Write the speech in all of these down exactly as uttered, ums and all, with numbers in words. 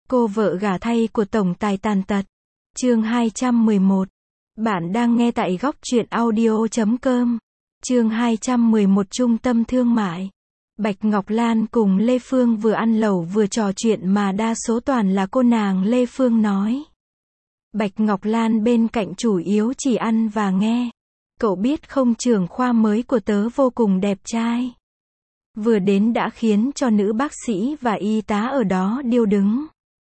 Cô vợ gả thay của tổng tài tàn tật. Chương hai trăm mười một. Bạn đang nghe tại góc truyện audio chấm com. Chương hai trăm mười một Trung tâm thương mại. Bạch Ngọc Lan cùng Lê Phương vừa ăn lẩu vừa trò chuyện mà đa số toàn là cô nàng Lê Phương nói. Bạch Ngọc Lan bên cạnh chủ yếu chỉ ăn và nghe. Cậu biết không, trưởng khoa mới của tớ vô cùng đẹp trai. Vừa đến đã khiến cho nữ bác sĩ và y tá ở đó điêu đứng.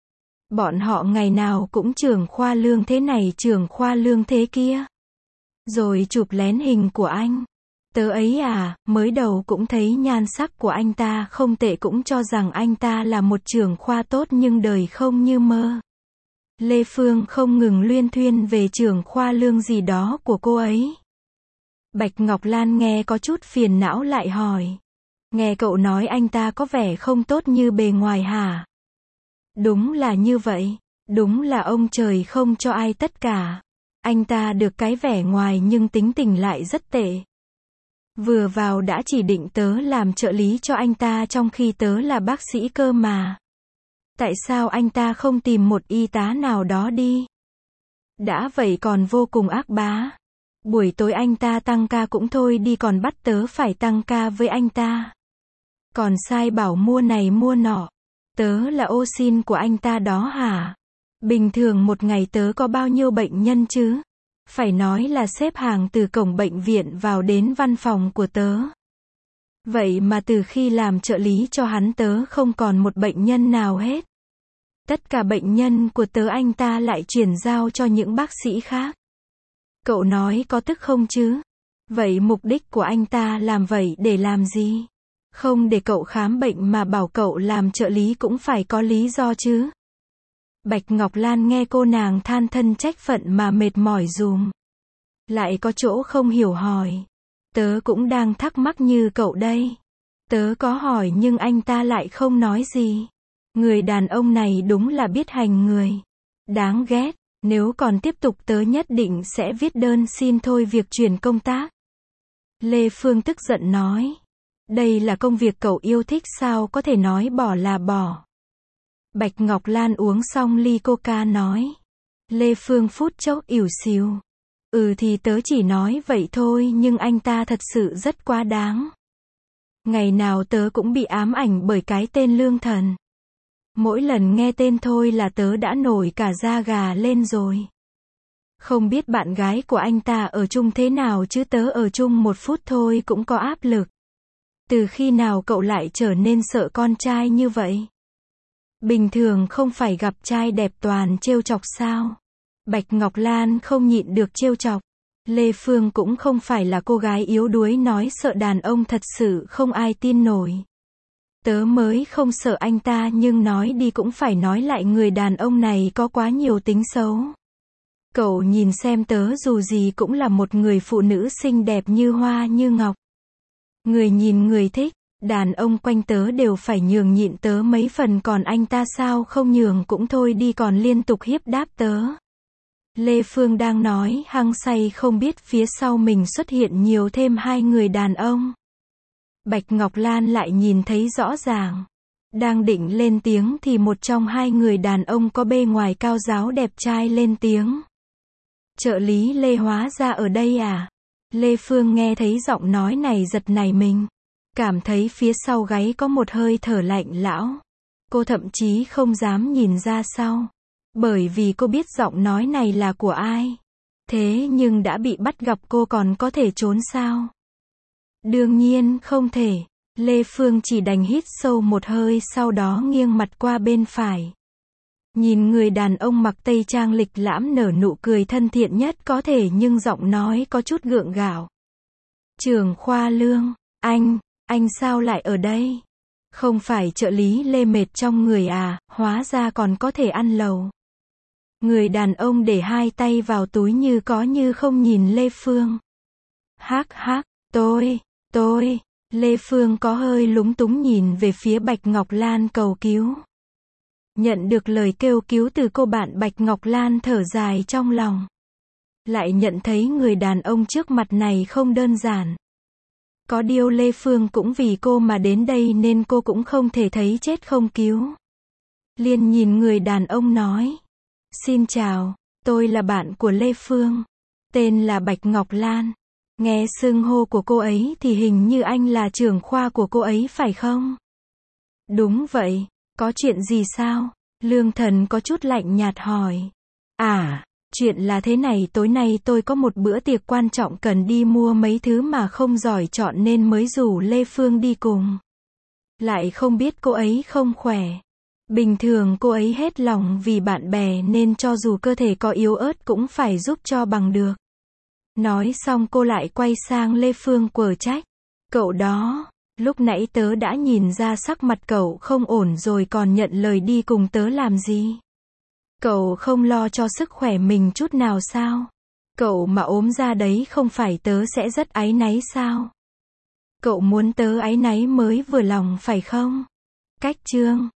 Bọn họ ngày nào cũng trưởng khoa lương thế này trưởng khoa lương thế kia. Rồi chụp lén hình của anh. Tớ ấy à, mới đầu cũng thấy nhan sắc của anh ta không tệ, cũng cho rằng anh ta là một trưởng khoa tốt, nhưng đời không như mơ. Lê Phương không ngừng luyên thuyên về trưởng khoa lương gì đó của cô ấy. Bạch Ngọc Lan nghe có chút phiền não lại hỏi. Nghe cậu nói anh ta có vẻ không tốt như bề ngoài hả? Đúng là như vậy. Đúng là ông trời không cho ai tất cả. Anh ta được cái vẻ ngoài nhưng tính tình lại rất tệ. Vừa vào đã chỉ định tớ làm trợ lý cho anh ta trong khi tớ là bác sĩ cơ mà. Tại sao anh ta không tìm một y tá nào đó đi? Đã vậy còn vô cùng ác bá. Buổi tối anh ta tăng ca cũng thôi đi, còn bắt tớ phải tăng ca với anh ta. Còn sai bảo mua này mua nọ. Tớ là ô sin của anh ta đó hả? Bình thường một ngày tớ có bao nhiêu bệnh nhân chứ? Phải nói là xếp hàng từ cổng bệnh viện vào đến văn phòng của tớ. Vậy mà từ khi làm trợ lý cho hắn tớ không còn một bệnh nhân nào hết. Tất cả bệnh nhân của tớ anh ta lại chuyển giao cho những bác sĩ khác. Cậu nói có tức không chứ? Vậy mục đích của anh ta làm vậy để làm gì? Không để cậu khám bệnh mà bảo cậu làm trợ lý cũng phải có lý do chứ. Bạch Ngọc Lan nghe cô nàng than thân trách phận mà mệt mỏi dùm. Lại có chỗ không hiểu hỏi. Tớ cũng đang thắc mắc như cậu đây. Tớ có hỏi nhưng anh ta lại không nói gì. Người đàn ông này đúng là biết hành người. Đáng ghét. Nếu còn tiếp tục tớ nhất định sẽ viết đơn xin thôi việc chuyển công tác. Lê Phương tức giận nói. Đây là công việc cậu yêu thích, sao có thể nói bỏ là bỏ. Bạch Ngọc Lan uống xong ly coca nói. Lê Phương phút chốc ỉu xìu. Ừ thì tớ chỉ nói vậy thôi, nhưng anh ta thật sự rất quá đáng. Ngày nào tớ cũng bị ám ảnh bởi cái tên Lương Thần. Mỗi lần nghe tên thôi là tớ đã nổi cả da gà lên rồi. Không biết bạn gái của anh ta ở chung thế nào chứ tớ ở chung một phút thôi cũng có áp lực. Từ khi nào cậu lại trở nên sợ con trai như vậy? Bình thường không phải gặp trai đẹp toàn trêu chọc sao? Bạch Ngọc Lan không nhịn được trêu chọc. Lê Phương cũng không phải là cô gái yếu đuối nói sợ đàn ông thật sự không ai tin nổi. Tớ mới không sợ anh ta, nhưng nói đi cũng phải nói lại, người đàn ông này có quá nhiều tính xấu. Cậu nhìn xem, tớ dù gì cũng là một người phụ nữ xinh đẹp như hoa như ngọc. Người nhìn người thích, đàn ông quanh tớ đều phải nhường nhịn tớ mấy phần, còn anh ta sao không nhường cũng thôi đi còn liên tục hiếp đáp tớ. Lê Phương đang nói hăng say không biết phía sau mình xuất hiện nhiều thêm hai người đàn ông. Bạch Ngọc Lan lại nhìn thấy rõ ràng. Đang định lên tiếng thì một trong hai người đàn ông có bề ngoài cao ráo đẹp trai lên tiếng. Trợ lý Lê hóa ra ở đây à? Lê Phương nghe thấy giọng nói này giật nảy mình. Cảm thấy phía sau gáy có một hơi thở lạnh lẽo. Cô thậm chí không dám nhìn ra sau. Bởi vì cô biết giọng nói này là của ai. Thế nhưng đã bị bắt gặp cô còn có thể trốn sao? Đương nhiên không thể. Lê Phương chỉ đành hít sâu một hơi, sau đó nghiêng mặt qua bên phải. Nhìn người đàn ông mặc tây trang lịch lãm nở nụ cười thân thiện nhất có thể, nhưng giọng nói có chút gượng gạo. Trưởng khoa Lương, anh, anh sao lại ở đây? Không phải trợ lý Lê mệt trong người à, hóa ra còn có thể ăn lẩu. Người đàn ông để hai tay vào túi như có như không nhìn Lê Phương. Hắc hắc, tôi, tôi, Lê Phương có hơi lúng túng nhìn về phía Bạch Ngọc Lan cầu cứu. Nhận được lời kêu cứu từ cô bạn, Bạch Ngọc Lan thở dài trong lòng. Lại nhận thấy người đàn ông trước mặt này không đơn giản. Có điều Lê Phương cũng vì cô mà đến đây nên cô cũng không thể thấy chết không cứu. liền nhìn người đàn ông nói. Xin chào, tôi là bạn của Lê Phương. Tên là Bạch Ngọc Lan. Nghe xưng hô của cô ấy thì hình như anh là trưởng khoa của cô ấy phải không? Đúng vậy, có chuyện gì sao? Lương Thần có chút lạnh nhạt hỏi. À, chuyện là thế này, tối nay tôi có một bữa tiệc quan trọng cần đi mua mấy thứ mà không giỏi chọn nên mới rủ Lê Phương đi cùng. Lại không biết cô ấy không khỏe. Bình thường cô ấy hết lòng vì bạn bè nên cho dù cơ thể có yếu ớt cũng phải giúp cho bằng được. Nói xong cô lại quay sang Lê Phương quở trách. Cậu đó, lúc nãy tớ đã nhìn ra sắc mặt cậu không ổn rồi còn nhận lời đi cùng tớ làm gì? Cậu không lo cho sức khỏe mình chút nào sao? Cậu mà ốm ra đấy không phải tớ sẽ rất áy náy sao? Cậu muốn tớ áy náy mới vừa lòng phải không? Cách chương